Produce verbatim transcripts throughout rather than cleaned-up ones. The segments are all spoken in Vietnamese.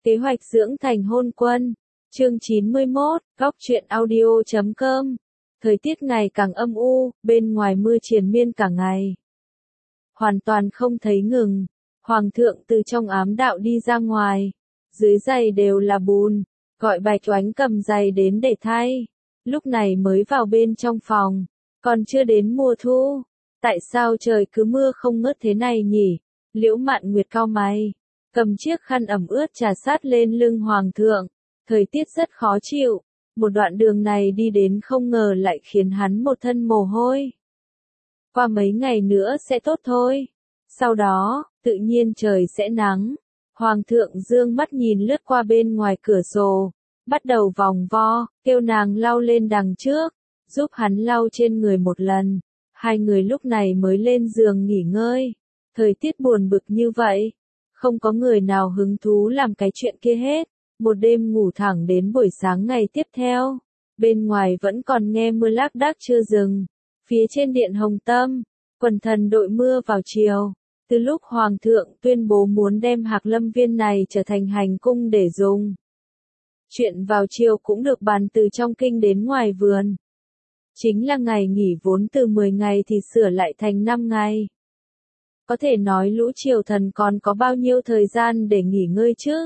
Kế hoạch dưỡng thành hôn quân. Chương chín mươi mốt, góc truyện audio chấm com. Thời tiết ngày càng âm u, bên ngoài mưa triền miên cả ngày. Hoàn toàn không thấy ngừng. Hoàng thượng từ trong ám đạo đi ra ngoài. Dưới giày đều là bùn. Gọi Bạch Oánh cầm giày đến để thay. Lúc này mới vào bên trong phòng. Còn chưa đến mùa thu. Tại sao trời cứ mưa không ngớt thế này nhỉ? Liễu Mạn Nguyệt cau mày. Cầm chiếc khăn ẩm ướt trà sát lên lưng hoàng thượng. Thời tiết rất khó chịu. Một đoạn đường này đi đến không ngờ lại khiến hắn một thân mồ hôi. Qua mấy ngày nữa sẽ tốt thôi. Sau đó, tự nhiên trời sẽ nắng. Hoàng thượng dương mắt nhìn lướt qua bên ngoài cửa sổ. Bắt đầu vòng vo, kêu nàng lau lên đằng trước. Giúp hắn lau trên người một lần. Hai người lúc này mới lên giường nghỉ ngơi. Thời tiết buồn bực như vậy. Không có người nào hứng thú làm cái chuyện kia hết. Một đêm ngủ thẳng đến buổi sáng ngày tiếp theo. Bên ngoài vẫn còn nghe mưa lác đác chưa dừng. Phía trên điện Hồng Tâm, quần thần đội mưa vào chiều. Từ lúc Hoàng thượng tuyên bố muốn đem Hạc Lâm Viên này trở thành hành cung để dùng. Chuyện vào chiều cũng được bàn từ trong kinh đến ngoài vườn. Chính là ngày nghỉ vốn từ mười ngày thì sửa lại thành năm ngày. Có thể nói lũ triều thần còn có bao nhiêu thời gian để nghỉ ngơi chứ?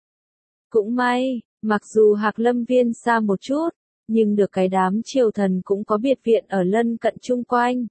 Cũng may, mặc dù Hạc Lâm Viên xa một chút, nhưng được cái đám triều thần cũng có biệt viện ở lân cận chung quanh.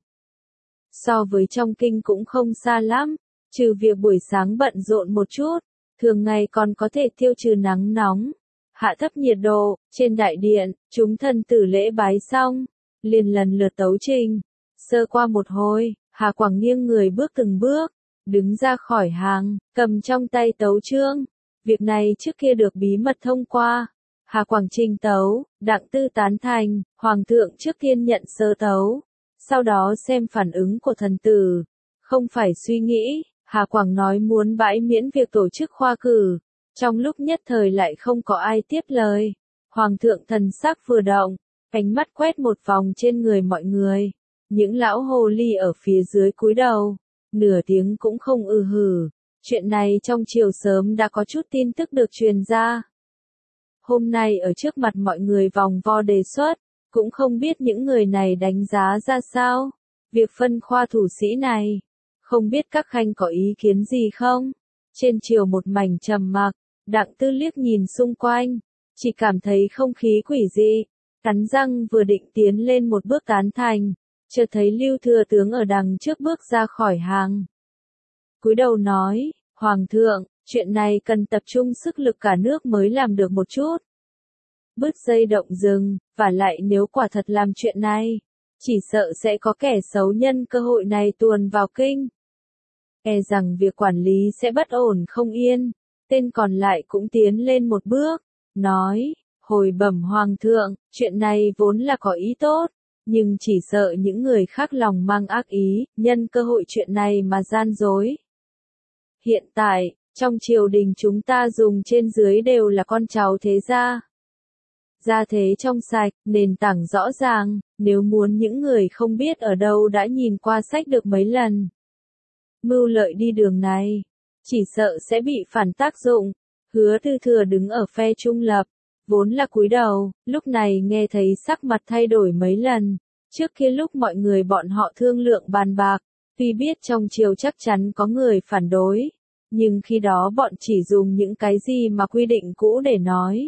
So với trong kinh cũng không xa lắm, trừ việc buổi sáng bận rộn một chút, thường ngày còn có thể tiêu trừ nắng nóng, hạ thấp nhiệt độ. Trên đại điện, chúng thần tử lễ bái xong, liền lần lượt tấu trình. Sơ qua một hồi, Hà Quảng nghiêng người bước từng bước, đứng ra khỏi hàng, cầm trong tay tấu chương. Việc này trước kia được bí mật thông qua. Hà Quảng trình tấu, Đặng Tư tán thành, Hoàng thượng trước tiên nhận sơ tấu. Sau đó xem phản ứng của thần tử. Không phải suy nghĩ, Hà Quảng nói muốn bãi miễn việc tổ chức khoa cử. Trong lúc nhất thời lại không có ai tiếp lời. Hoàng thượng thần sắc vừa động, ánh mắt quét một vòng trên người mọi người. Những lão hồ ly ở phía dưới cúi đầu, nửa tiếng cũng không ừ hử. Chuyện này trong chiều sớm đã có chút tin tức được truyền ra. Hôm nay ở trước mặt mọi người vòng vo đề xuất, cũng không biết những người này đánh giá ra sao. Việc phân khoa thủ sĩ này, không biết các khanh có ý kiến gì không? Trên chiều một mảnh trầm mặc, Đặng Tư liếc nhìn xung quanh, chỉ cảm thấy không khí quỷ dị, cắn răng vừa định tiến lên một bước tán thành, chợt thấy Lưu Thừa tướng ở đằng trước bước ra khỏi hàng. Cúi đầu nói, Hoàng thượng, chuyện này cần tập trung sức lực cả nước mới làm được một chút. Bứt dây động rừng, và lại nếu quả thật làm chuyện này, chỉ sợ sẽ có kẻ xấu nhân cơ hội này tuồn vào kinh. E rằng việc quản lý sẽ bất ổn không yên. Tên còn lại cũng tiến lên một bước, nói, hồi bẩm Hoàng thượng, chuyện này vốn là có ý tốt, nhưng chỉ sợ những người khác lòng mang ác ý, nhân cơ hội chuyện này mà gian dối. Hiện tại, trong triều đình chúng ta dùng trên dưới đều là con cháu thế gia. Gia thế trong sạch, nền tảng rõ ràng, nếu muốn những người không biết ở đâu đã nhìn qua sách được mấy lần. Mưu lợi đi đường này, chỉ sợ sẽ bị phản tác dụng. Hứa Tư Thừa đứng ở phe trung lập, vốn là cúi đầu, lúc này nghe thấy sắc mặt thay đổi mấy lần. Trước kia lúc mọi người bọn họ thương lượng bàn bạc, tuy biết trong triều chắc chắn có người phản đối, nhưng khi đó bọn chỉ dùng những cái gì mà quy định cũ để nói.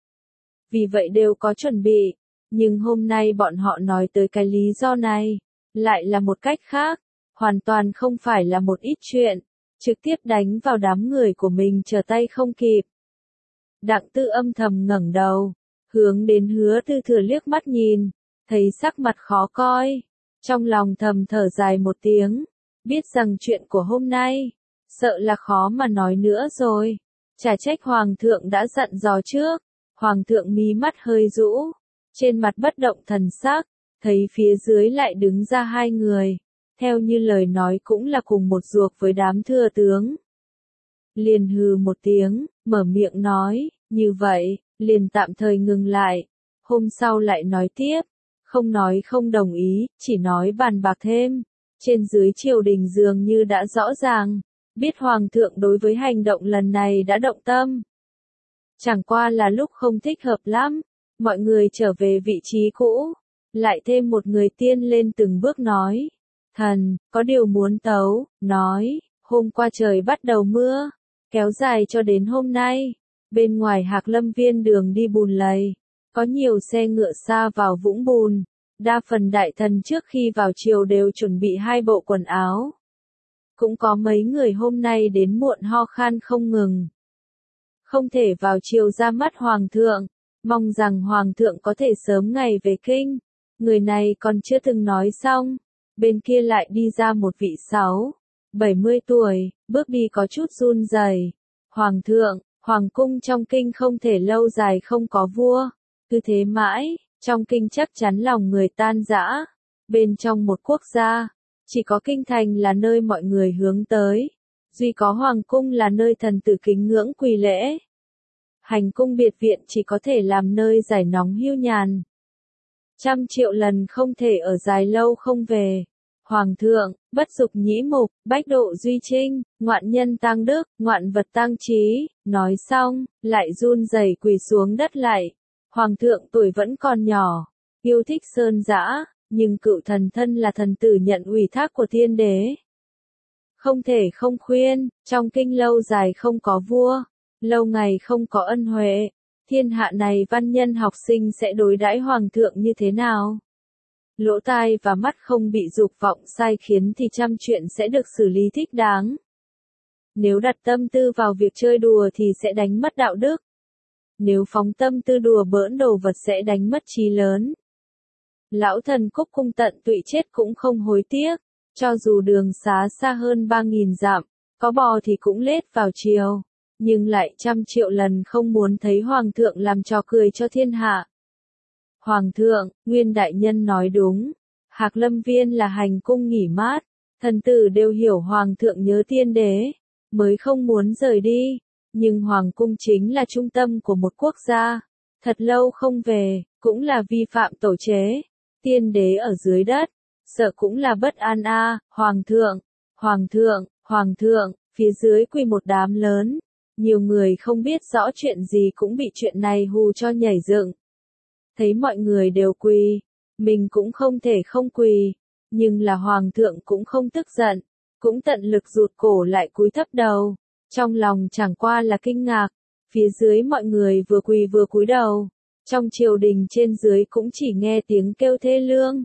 Vì vậy đều có chuẩn bị, nhưng hôm nay bọn họ nói tới cái lý do này, lại là một cách khác, hoàn toàn không phải là một ít chuyện, trực tiếp đánh vào đám người của mình trở tay không kịp. Đặng Tư âm thầm ngẩng đầu, hướng đến Hứa Tư Thừa liếc mắt nhìn, thấy sắc mặt khó coi, trong lòng thầm thở dài một tiếng, biết rằng chuyện của hôm nay, sợ là khó mà nói nữa rồi. Chả trách Hoàng thượng đã dặn dò trước. Hoàng thượng mí mắt hơi rũ, trên mặt bất động thần sắc, thấy phía dưới lại đứng ra hai người, theo như lời nói cũng là cùng một ruột với đám thừa tướng. Liền hừ một tiếng, mở miệng nói, như vậy, liền tạm thời ngừng lại, hôm sau lại nói tiếp, không nói không đồng ý, chỉ nói bàn bạc thêm. Trên dưới triều đình dường như đã rõ ràng, biết Hoàng thượng đối với hành động lần này đã động tâm. Chẳng qua là lúc không thích hợp lắm, mọi người trở về vị trí cũ, lại thêm một người tiên lên từng bước nói. Thần, có điều muốn tấu, nói, hôm qua trời bắt đầu mưa, kéo dài cho đến hôm nay, bên ngoài Hạc Lâm Viên đường đi bùn lầy, có nhiều xe ngựa xa vào vũng bùn, đa phần đại thần trước khi vào triều đều chuẩn bị hai bộ quần áo. Cũng có mấy người hôm nay đến muộn ho khan không ngừng. Không thể vào triều ra mắt Hoàng thượng, mong rằng Hoàng thượng có thể sớm ngày về kinh. Người này còn chưa từng nói xong, bên kia lại đi ra một vị sáu, bảy mươi tuổi, bước đi có chút run rẩy. Hoàng thượng, Hoàng cung trong kinh không thể lâu dài không có vua, cứ thế mãi, trong kinh chắc chắn lòng người tan rã. Bên trong một quốc gia, chỉ có kinh thành là nơi mọi người hướng tới, duy có Hoàng cung là nơi thần tử kính ngưỡng quỳ lễ. Hành cung biệt viện chỉ có thể làm nơi giải nóng hưu nhàn. Trăm triệu lần không thể ở dài lâu không về. Hoàng thượng, bất dục nhĩ mục, bách độ duy trinh, ngoạn nhân tang đức, ngoạn vật tang trí, nói xong, lại run rẩy quỳ xuống đất lại. Hoàng thượng tuổi vẫn còn nhỏ, yêu thích sơn dã, nhưng cựu thần thân là thần tử nhận ủy thác của thiên đế. Không thể không khuyên, trong kinh lâu dài không có vua, lâu ngày không có ân huệ, thiên hạ này văn nhân học sinh sẽ đối đãi Hoàng thượng như thế nào? Lỗ tai và mắt không bị dục vọng sai khiến thì trăm chuyện sẽ được xử lý thích đáng. Nếu đặt tâm tư vào việc chơi đùa thì sẽ đánh mất đạo đức. Nếu phóng tâm tư đùa bỡn đồ vật sẽ đánh mất trí lớn. Lão thần Cúc Cung tận tụy chết cũng không hối tiếc, cho dù đường xá xa hơn ba nghìn dặm, có bò thì cũng lết vào triều, nhưng lại trăm triệu lần không muốn thấy Hoàng thượng làm trò cười cho thiên hạ. Hoàng thượng, Nguyên đại nhân nói đúng, Hạc Lâm Viên là hành cung nghỉ mát, thần tử đều hiểu Hoàng thượng nhớ tiên đế, mới không muốn rời đi, nhưng Hoàng cung chính là trung tâm của một quốc gia, thật lâu không về, cũng là vi phạm tổ chế, tiên đế ở dưới đất, sợ cũng là bất an a. À. Hoàng thượng, Hoàng thượng, Hoàng thượng, phía dưới quỳ một đám lớn, nhiều người không biết rõ chuyện gì cũng bị chuyện này hù cho nhảy dựng. Thấy mọi người đều quỳ, mình cũng không thể không quỳ, nhưng là Hoàng thượng cũng không tức giận, cũng tận lực rụt cổ lại cúi thấp đầu, trong lòng chẳng qua là kinh ngạc, phía dưới mọi người vừa quỳ vừa cúi đầu, trong triều đình trên dưới cũng chỉ nghe tiếng kêu thê lương.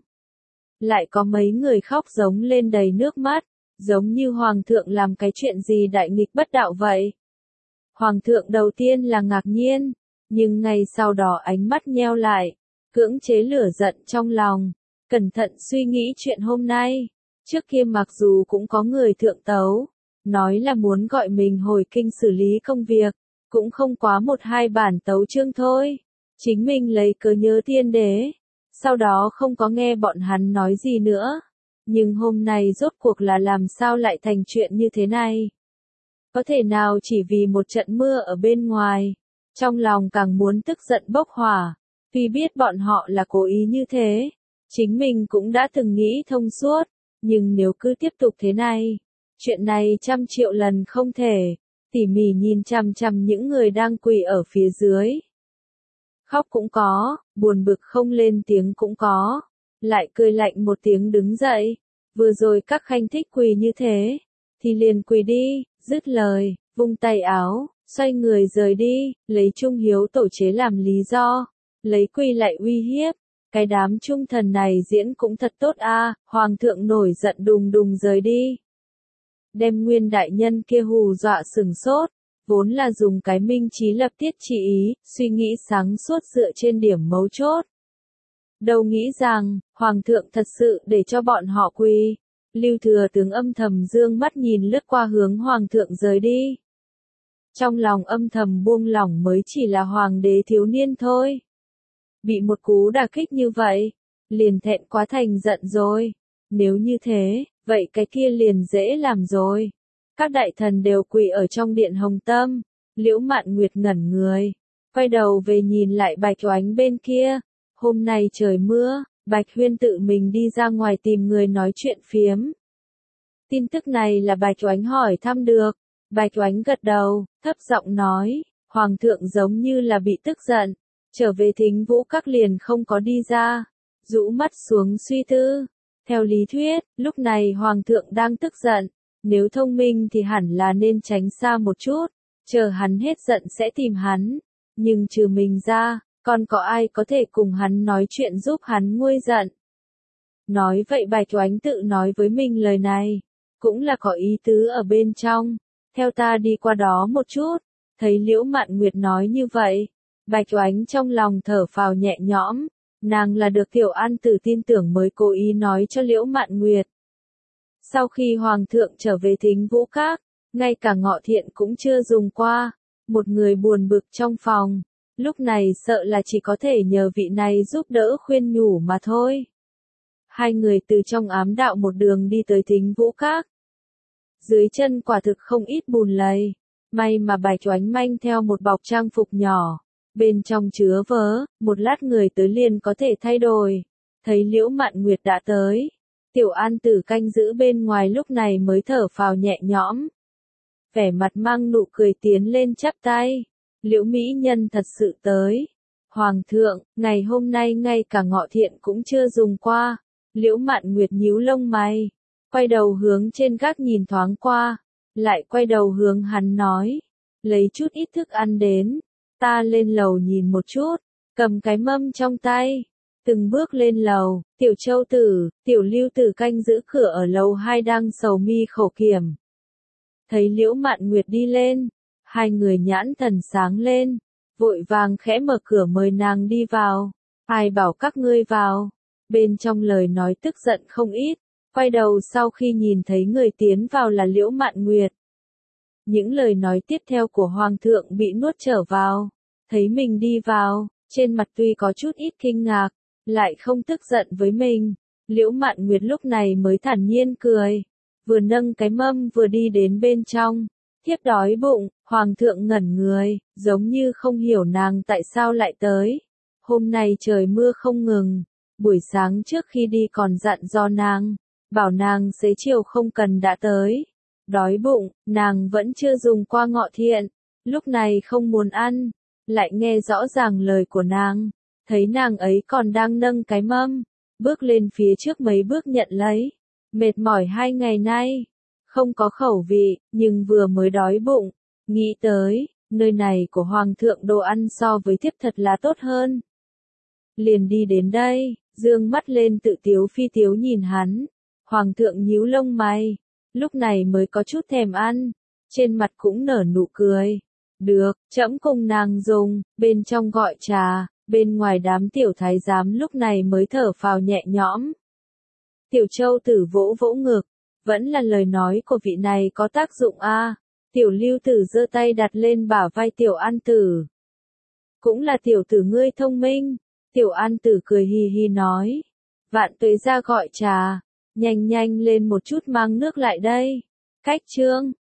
Lại có mấy người khóc giống lên đầy nước mắt, giống như Hoàng thượng làm cái chuyện gì đại nghịch bất đạo vậy. Hoàng thượng đầu tiên là ngạc nhiên, nhưng ngay sau đó ánh mắt nheo lại, cưỡng chế lửa giận trong lòng, cẩn thận suy nghĩ chuyện hôm nay. Trước kia mặc dù cũng có người thượng tấu, nói là muốn gọi mình hồi kinh xử lý công việc, cũng không quá một hai bản tấu chương thôi. Chính mình lấy cớ nhớ tiên đế, sau đó không có nghe bọn hắn nói gì nữa. Nhưng hôm nay rốt cuộc là làm sao lại thành chuyện như thế này? Có thể nào chỉ vì một trận mưa ở bên ngoài, trong lòng càng muốn tức giận bốc hỏa, tuy biết bọn họ là cố ý như thế, chính mình cũng đã từng nghĩ thông suốt, nhưng nếu cứ tiếp tục thế này, chuyện này trăm triệu lần không thể. Tỉ mỉ nhìn chằm chằm những người đang quỳ ở phía dưới. Khóc cũng có, buồn bực không lên tiếng cũng có, lại cười lạnh một tiếng đứng dậy, vừa rồi các khanh thích quỳ như thế, thì liền quỳ đi, dứt lời, vung tay áo, xoay người rời đi, lấy trung hiếu tổ chế làm lý do, lấy quỳ lại uy hiếp, cái đám trung thần này diễn cũng thật tốt a. À. Hoàng thượng nổi giận đùng đùng rời đi. Đem Nguyên đại nhân kia hù dọa sừng sốt, vốn là dùng cái minh trí lập tiết chỉ ý, suy nghĩ sáng suốt dựa trên điểm mấu chốt. Đâu nghĩ rằng, Hoàng thượng thật sự để cho bọn họ quỳ. Lưu Thừa tướng âm thầm dương mắt nhìn lướt qua hướng Hoàng thượng rời đi. Trong lòng âm thầm buông lỏng mới chỉ là Hoàng đế thiếu niên thôi. Bị một cú đả kích như vậy, liền thẹn quá thành giận rồi. Nếu như thế, vậy cái kia liền dễ làm rồi. Các đại thần đều quỳ ở trong điện Hồng Tâm, Liễu Mạn Nguyệt ngẩn người, quay đầu về nhìn lại Bạch Oánh bên kia. Hôm nay trời mưa, Bạch Huyên tự mình đi ra ngoài tìm người nói chuyện phiếm. Tin tức này là Bạch Oánh hỏi thăm được, Bạch Oánh gật đầu, thấp giọng nói, Hoàng thượng giống như là bị tức giận, trở về Thính Vũ Các liền không có đi ra, rũ mắt xuống suy tư. Theo lý thuyết, lúc này Hoàng thượng đang tức giận, nếu thông minh thì hẳn là nên tránh xa một chút, chờ hắn hết giận sẽ tìm hắn, nhưng trừ mình ra, còn có ai có thể cùng hắn nói chuyện giúp hắn nguôi giận. Nói vậy Bạch Oánh tự nói với mình lời này, cũng là có ý tứ ở bên trong, theo ta đi qua đó một chút, thấy Liễu Mạn Nguyệt nói như vậy, Bạch Oánh trong lòng thở phào nhẹ nhõm, nàng là được Tiểu An Tử tin tưởng mới cố ý nói cho Liễu Mạn Nguyệt. Sau khi Hoàng thượng trở về Thính Vũ Các, ngay cả ngọ thiện cũng chưa dùng qua, một người buồn bực trong phòng, lúc này sợ là chỉ có thể nhờ vị này giúp đỡ khuyên nhủ mà thôi. Hai người từ trong ám đạo một đường đi tới Thính Vũ Các. Dưới chân quả thực không ít bùn lầy, may mà Bạch Oánh mang theo một bọc trang phục nhỏ, bên trong chứa vớ, một lát người tới liền có thể thay đổi. Thấy Liễu Mạn Nguyệt đã tới, Tiểu An Tử canh giữ bên ngoài lúc này mới thở phào nhẹ nhõm. Vẻ mặt mang nụ cười tiến lên chắp tay, Liễu mỹ nhân thật sự tới. Hoàng thượng, ngày hôm nay ngay cả ngọ thiện cũng chưa dùng qua. Liễu Mạn Nguyệt nhíu lông mày, quay đầu hướng trên gác nhìn thoáng qua, lại quay đầu hướng hắn nói, lấy chút ít thức ăn đến, ta lên lầu nhìn một chút, cầm cái mâm trong tay, từng bước lên lầu. Tiểu Châu Tử, Tiểu Lưu Tử canh giữ cửa ở lầu hai đang sầu mi khổ kiểm. Thấy Liễu Mạn Nguyệt đi lên, hai người nhãn thần sáng lên, vội vàng khẽ mở cửa mời nàng đi vào. Ai bảo các ngươi vào? Bên trong lời nói tức giận không ít, quay đầu sau khi nhìn thấy người tiến vào là Liễu Mạn Nguyệt. Những lời nói tiếp theo của Hoàng thượng bị nuốt trở vào, thấy mình đi vào, trên mặt tuy có chút ít kinh ngạc, lại không tức giận với mình. Liễu Mạn Nguyệt lúc này mới thản nhiên cười, vừa nâng cái mâm vừa đi đến bên trong. Thiếp đói bụng. Hoàng thượng ngẩn người, giống như không hiểu nàng tại sao lại tới. Hôm nay trời mưa không ngừng, buổi sáng trước khi đi còn dặn do nàng, bảo nàng xế chiều không cần đã tới. Đói bụng, nàng vẫn chưa dùng qua ngọ thiện, lúc này không muốn ăn, lại nghe rõ ràng lời của nàng, thấy nàng ấy còn đang nâng cái mâm, bước lên phía trước mấy bước nhận lấy. Mệt mỏi hai ngày nay, không có khẩu vị, nhưng vừa mới đói bụng, nghĩ tới, nơi này của Hoàng thượng đồ ăn so với thiếp thật là tốt hơn. Liền đi đến đây, dương mắt lên tự tiếu phi tiếu nhìn hắn. Hoàng thượng nhíu lông mày, lúc này mới có chút thèm ăn, trên mặt cũng nở nụ cười. Được, trẫm cùng nàng dùng, bên trong gọi trà, bên ngoài đám tiểu thái giám lúc này mới thở phào nhẹ nhõm. Tiểu Châu Tử vỗ vỗ ngực, vẫn là lời nói của vị này có tác dụng a. À. Tiểu Lưu Tử giơ tay đặt lên bả vai Tiểu An Tử. Cũng là tiểu tử ngươi thông minh. Tiểu An Tử cười hì hì nói. Vạn Tuế ra gọi trà, nhanh nhanh lên một chút mang nước lại đây. Cách chương.